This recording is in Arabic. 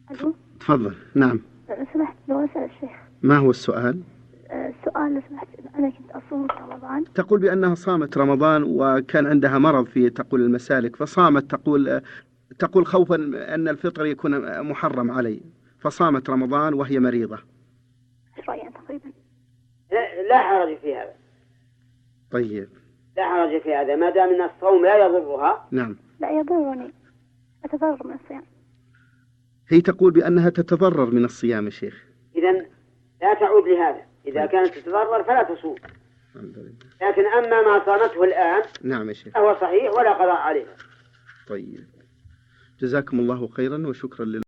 ألو. تفضل. نعم. لو سمحت لو أسأل الشيخ. ما هو السؤال؟ السؤال لو سمحت، أنا كنت أصوم في رمضان. تقول بأنها صامت رمضان وكان عندها مرض في تقول المسالك فصامت، تقول خوفا أن الفطر يكون محرم علي فصامت رمضان وهي مريضة. 10 أيام تقريبا. لا حرج في هذا. طيب. لا حرج في هذا ما دام أن الصوم لا يضرها. نعم. لا يضرني، أتضرر من الصيام. هي تقول بأنها تتضرر من الصيام يا شيخ. إذن لا تعود لهذا، إذا كانت تتضرر فلا تصوم. الحمد لله. لكن أما ما صامته الآن نعم يا شيخ فهو صحيح ولا قضاء عليها. طيب، جزاكم الله خيرا وشكرا لله.